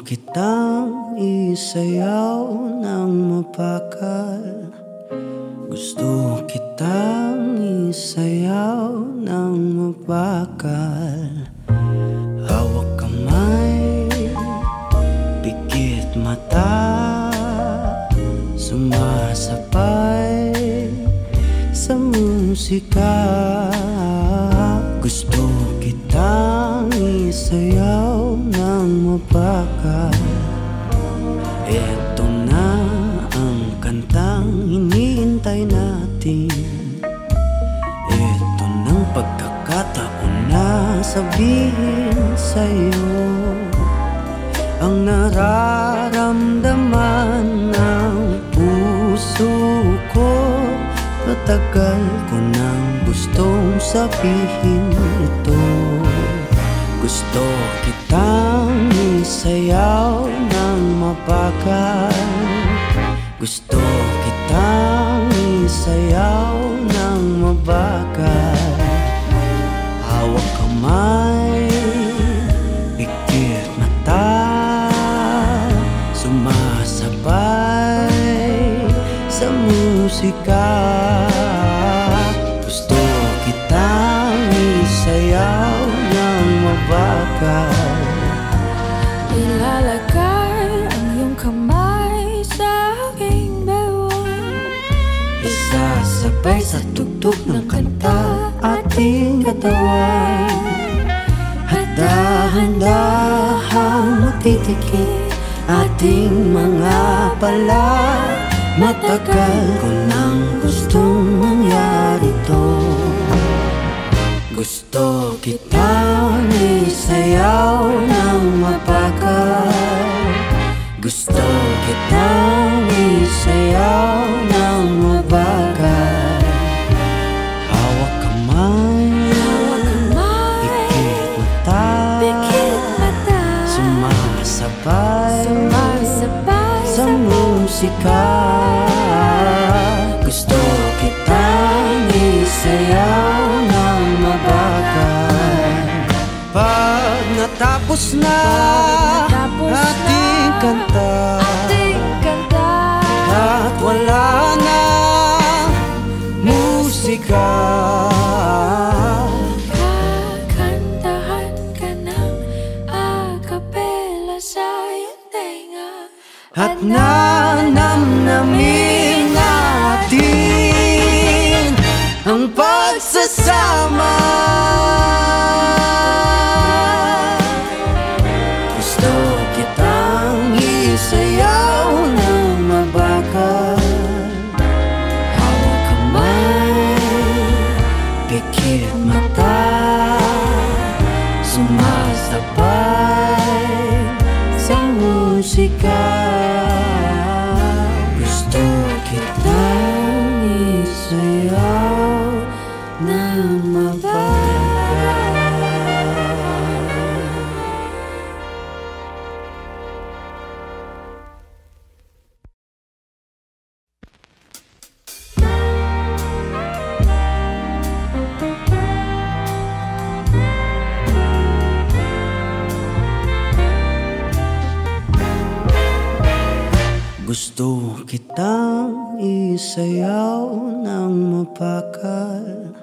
kitang isayaw ng mapakal. Gusto kitang isayaw ng mapakal. Hawak kamay, pikit mata, sumasabay sa musika. Gusto kitang isayaw ng mapakal. Eto na ang kantang hinihintay natin. Eto ng pagkakataon na sabihin sa'yo ang nararamdaman ng puso ko. Matagal ko nang gustong sabihin ito. Gusto kitang isayaw ng mapakal. Gusto kitang isayaw ng mabagal. Hawak kamay, pikit mata, sumasabay sa musika. Gusto kitang isayaw ng mabagal. Ilalagay ang iyong kamay sa aking bewang. Isasabay sa tugtog ng kanta ating katawan. Handa-handahang magtitikip ating mga pala. Matagal ko nang gustong mangyari to. Gusto kitang isayaw ng mapakal. Gusto kitang isayaw ng mabagal. Hawak kamay, pikit mata, sumasabay sa musika. Gusto kitang isayaw ng mabagal. Pag natapos na ating kanta, at wala na musika, kakantahan ka ng akapela sa iyong tenga. at nanamnamin natin ang pagsasama. Gusto kitang isayaw ng mabagal. Hawak kamay, pikit mata, sumasabay sa musika. Gusto kitang isayaw ng mabagal. Gusto kitang isayaw ng mapakal.